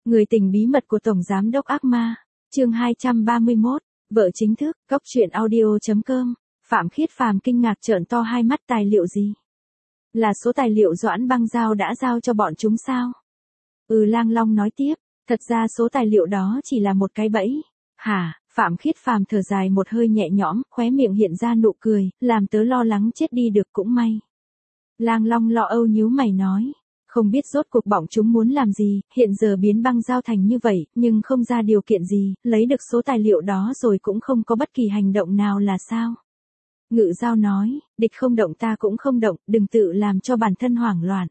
Người tình bí mật của Tổng Giám đốc ác ma, chương 231, vợ chính thức, góc truyện audio.com, Phạm Khiết Phàm kinh ngạc trợn to hai mắt. Tài liệu gì? Là số tài liệu Doãn Băng Giao đã giao cho bọn chúng sao? Lang Long nói tiếp, thật ra số tài liệu đó chỉ là một cái bẫy. Hả? Phạm Khiết Phàm thở dài một hơi nhẹ nhõm, khóe miệng hiện ra nụ cười, làm tớ lo lắng chết đi được cũng may. Lang Long lo âu nhíu mày nói. Không biết rốt cuộc bọn chúng muốn làm gì, hiện giờ biến Băng Giao thành như vậy, nhưng không ra điều kiện gì, lấy được số tài liệu đó rồi cũng không có bất kỳ hành động nào là sao? Ngự Giao nói, địch không động ta cũng không động, đừng tự làm cho bản thân hoảng loạn.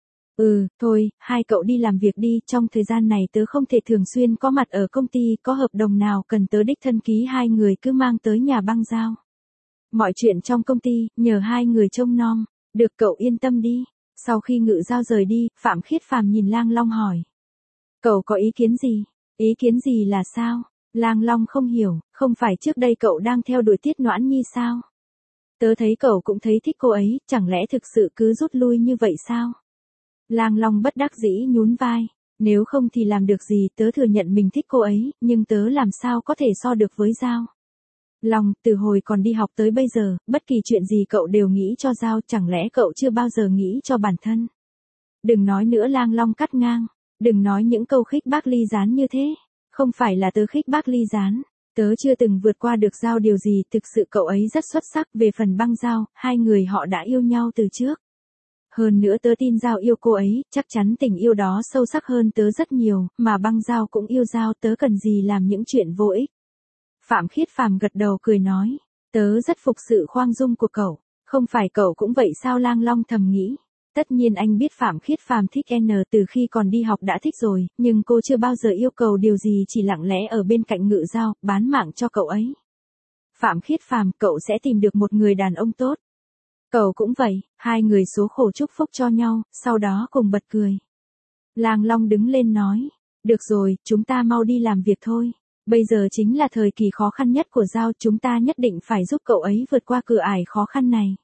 Thôi, hai cậu đi làm việc đi, trong thời gian này tớ không thể thường xuyên có mặt ở công ty, có hợp đồng nào cần tớ đích thân ký hai người cứ mang tới nhà Băng Giao. Mọi chuyện trong công ty, nhờ hai người trông nom, được cậu yên tâm đi. Sau khi Ngự Giao rời đi, Phạm Khiết Phàm nhìn Lang Long hỏi. Cậu có ý kiến gì? Ý kiến gì là sao? Lang Long không hiểu, không phải trước đây cậu đang theo đuổi Tiết Noãn Nhi sao? Tớ thấy cậu cũng thấy thích cô ấy, chẳng lẽ thực sự cứ rút lui như vậy sao? Lang Long bất đắc dĩ nhún vai. Nếu không thì làm được gì, tớ thừa nhận mình thích cô ấy, nhưng tớ làm sao có thể so được với Giao? Long, từ hồi còn đi học tới bây giờ, bất kỳ chuyện gì cậu đều nghĩ cho Giao, chẳng lẽ cậu chưa bao giờ nghĩ cho bản thân? Đừng nói nữa, Lang Long cắt ngang. Đừng nói những câu khích bác ly gián như thế. Không phải là tớ khích bác ly gián. Tớ chưa từng vượt qua được Giao điều gì, thực sự cậu ấy rất xuất sắc. Về phần Băng Giao, hai người họ đã yêu nhau từ trước. Hơn nữa tớ tin Giao yêu cô ấy, chắc chắn tình yêu đó sâu sắc hơn tớ rất nhiều, mà Băng Giao cũng yêu Giao, tớ cần gì làm những chuyện vô ích. Phạm Khiết Phàm gật đầu cười nói, tớ rất phục sự khoan dung của cậu, không phải cậu cũng vậy sao? Lang Long thầm nghĩ, tất nhiên anh biết Phạm Khiết Phàm thích N từ khi còn đi học đã thích rồi, nhưng cô chưa bao giờ yêu cầu điều gì, chỉ lặng lẽ ở bên cạnh Ngự Giao, bán mạng cho cậu ấy. Phạm Khiết Phàm, cậu sẽ tìm được một người đàn ông tốt. Cậu cũng vậy, hai người số khổ chúc phúc cho nhau, sau đó cùng bật cười. Lang Long đứng lên nói, được rồi, chúng ta mau đi làm việc thôi. Bây giờ chính là thời kỳ khó khăn nhất của Giao, chúng ta nhất định phải giúp cậu ấy vượt qua cửa ải khó khăn này.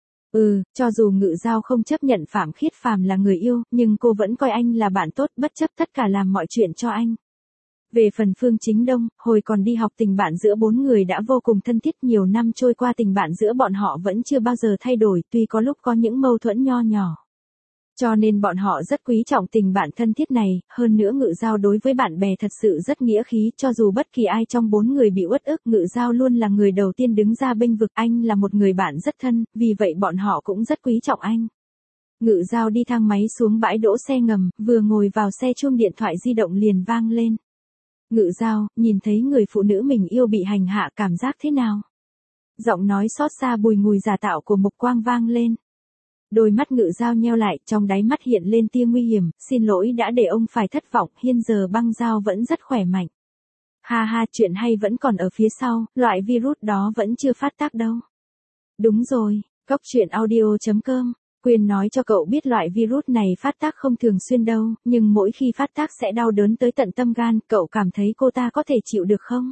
Cho dù Ngự Giao không chấp nhận Phạm Khiết Phàm là người yêu, nhưng cô vẫn coi anh là bạn tốt, bất chấp tất cả làm mọi chuyện cho anh. Về phần Phương Chính Đông, hồi còn đi học tình bạn giữa bốn người đã vô cùng thân thiết, nhiều năm trôi qua tình bạn giữa bọn họ vẫn chưa bao giờ thay đổi, tuy có lúc có những mâu thuẫn nho nhỏ. Cho nên bọn họ rất quý trọng tình bạn thân thiết này, hơn nữa Ngự Giao đối với bạn bè thật sự rất nghĩa khí, cho dù bất kỳ ai trong bốn người bị uất ức, Ngự Giao luôn là người đầu tiên đứng ra bênh vực. Anh là một người bạn rất thân, vì vậy bọn họ cũng rất quý trọng anh. Ngự Giao đi thang máy xuống bãi đỗ xe ngầm, vừa ngồi vào xe chuông điện thoại di động liền vang lên. Ngự Giao, nhìn thấy người phụ nữ mình yêu bị hành hạ cảm giác thế nào? Giọng nói xót xa bùi ngùi giả tạo của Mục Quang vang lên. Đôi mắt Ngự Giao nheo lại, trong đáy mắt hiện lên tia nguy hiểm, xin lỗi đã để ông phải thất vọng, hiện giờ Băng Giao vẫn rất khỏe mạnh. Ha ha, chuyện hay vẫn còn ở phía sau, loại virus đó vẫn chưa phát tác đâu. Đúng rồi, góc truyện audio.com, Quyên nói cho cậu biết loại virus này phát tác không thường xuyên đâu, nhưng mỗi khi phát tác sẽ đau đớn tới tận tâm gan, cậu cảm thấy cô ta có thể chịu được không?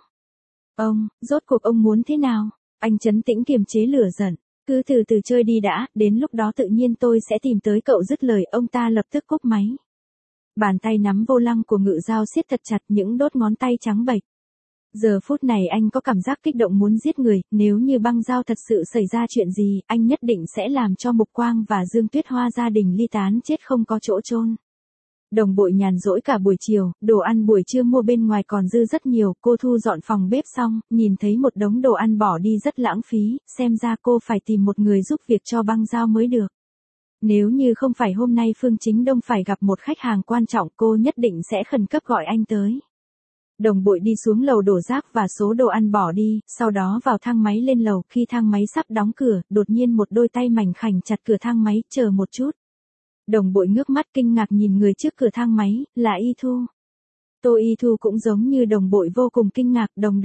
Rốt cuộc ông muốn thế nào? Anh trấn tĩnh kiềm chế lửa giận. Cứ từ từ chơi đi đã, đến lúc đó tự nhiên tôi sẽ tìm tới cậu. Dứt lời ông ta lập tức cúp máy. Bàn tay nắm vô lăng của Ngự Giao siết thật chặt, những đốt ngón tay trắng bệch. Giờ phút này anh có cảm giác kích động muốn giết người, nếu như Băng Giao thật sự xảy ra chuyện gì, anh nhất định sẽ làm cho Mục Quang và Dương Tuyết Hoa gia đình ly tán chết không có chỗ chôn. Đồng Bội nhàn rỗi cả buổi chiều, đồ ăn buổi trưa mua bên ngoài còn dư rất nhiều, cô thu dọn phòng bếp xong, nhìn thấy một đống đồ ăn bỏ đi rất lãng phí, xem ra cô phải tìm một người giúp việc cho Băng Giao mới được. Nếu như không phải hôm nay Phương Chính Đông phải gặp một khách hàng quan trọng, cô nhất định sẽ khẩn cấp gọi anh tới. Đồng Bội đi xuống lầu đổ rác và số đồ ăn bỏ đi, sau đó vào thang máy lên lầu, khi thang máy sắp đóng cửa, đột nhiên một đôi tay mảnh khảnh chặt cửa thang máy, chờ một chút. Đồng Bội ngước mắt kinh ngạc nhìn người trước cửa thang máy, là Y Thu. Tô Y Thu cũng giống như Đồng Bội vô cùng kinh ngạc. Đồng.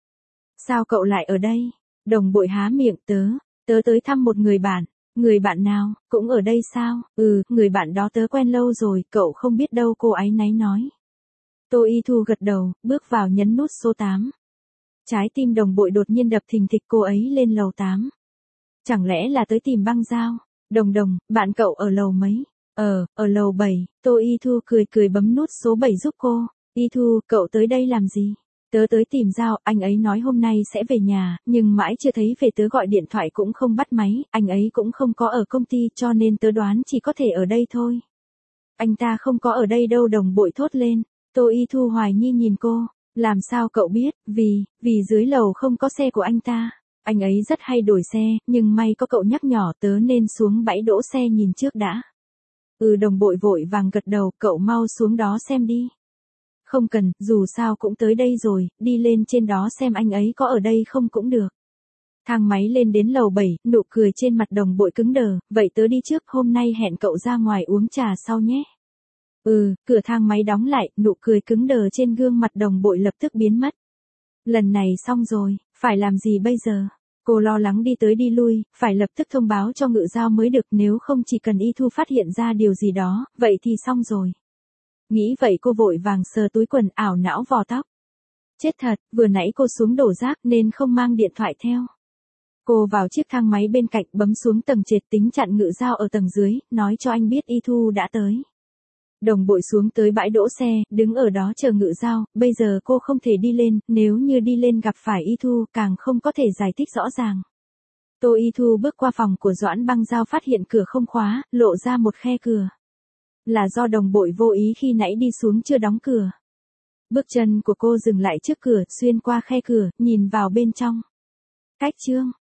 Sao cậu lại ở đây? Đồng Bội há miệng, tớ tới thăm một người bạn. Người bạn nào, cũng ở đây sao? Người bạn đó tớ quen lâu rồi, cậu không biết đâu, cô áy náy nói. Tô Y Thu gật đầu, bước vào nhấn nút số 8. Trái tim Đồng Bội đột nhiên đập thình thịch, cô ấy lên lầu 8. Chẳng lẽ là tới tìm Băng Giao? Đồng, bạn cậu ở lầu mấy? Ở lầu 7, Tô Y Thu cười cười bấm nút số 7 giúp cô. Y Thu, cậu tới đây làm gì? Tớ tới tìm Giao, anh ấy nói hôm nay sẽ về nhà, nhưng mãi chưa thấy về, tớ gọi điện thoại cũng không bắt máy, anh ấy cũng không có ở công ty cho nên tớ đoán chỉ có thể ở đây thôi. Anh ta không có ở đây đâu, đồng bội thốt lên. Tô Y Thu hoài nghi nhìn cô, làm sao cậu biết? Vì dưới lầu không có xe của anh ta. Anh ấy rất hay đổi xe, nhưng may có cậu nhắc nhở, tớ nên xuống bãi đỗ xe nhìn trước đã. Đồng bội vội vàng gật đầu, cậu mau xuống đó xem đi. Không cần, dù sao cũng tới đây rồi, đi lên trên đó xem anh ấy có ở đây không cũng được. Thang máy lên đến lầu 7, nụ cười trên mặt đồng bội cứng đờ, vậy tớ đi trước, hôm nay hẹn cậu ra ngoài uống trà sau nhé. Cửa thang máy đóng lại, nụ cười cứng đờ trên gương mặt đồng bội lập tức biến mất. Lần này xong rồi, phải làm gì bây giờ? Cô lo lắng đi tới đi lui, phải lập tức thông báo cho Ngự Giao mới được, nếu không chỉ cần Y Thu phát hiện ra điều gì đó, vậy thì xong rồi. Nghĩ vậy cô vội vàng sờ túi quần, ảo não vò tóc. Chết thật, vừa nãy cô xuống đổ rác nên không mang điện thoại theo. Cô vào chiếc thang máy bên cạnh, bấm xuống tầng trệt, tính chặn Ngự Giao ở tầng dưới, nói cho anh biết Y Thu đã tới. Đồng bội xuống tới bãi đỗ xe, đứng ở đó chờ Ngự Giao, bây giờ cô không thể đi lên, nếu như đi lên gặp phải Y Thu càng không có thể giải thích rõ ràng. Tô Y Thu bước qua phòng của Doãn Băng Giao, phát hiện cửa không khóa, lộ ra một khe cửa. Là do đồng bội vô ý khi nãy đi xuống chưa đóng cửa. Bước chân của cô dừng lại trước cửa, xuyên qua khe cửa, nhìn vào bên trong. Cách chương